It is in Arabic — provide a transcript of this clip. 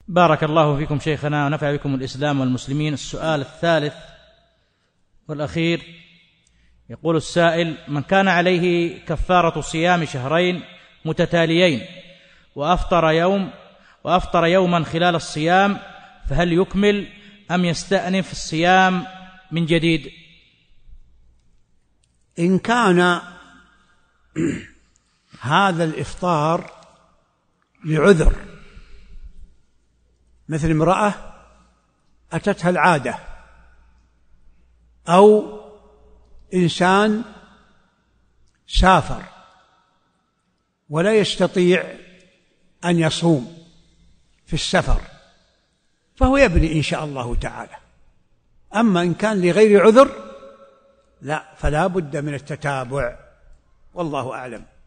بارك الله فيكم شيخنا ونفع بكم الإسلام والمسلمين. السؤال الثالث والأخير، يقول السائل: من كان عليه كفارة صيام شهرين متتاليين وأفطر يوما خلال الصيام، فهل يكمل أم يستأنف الصيام من جديد؟ إن كان هذا الإفطار لعذر، مثل امرأة أتتها العادة، أو إنسان سافر ولا يستطيع أن يصوم في السفر، فهو يبني إن شاء الله تعالى. أما إن كان لغير عذر لا، فلا بد من التتابع، والله أعلم.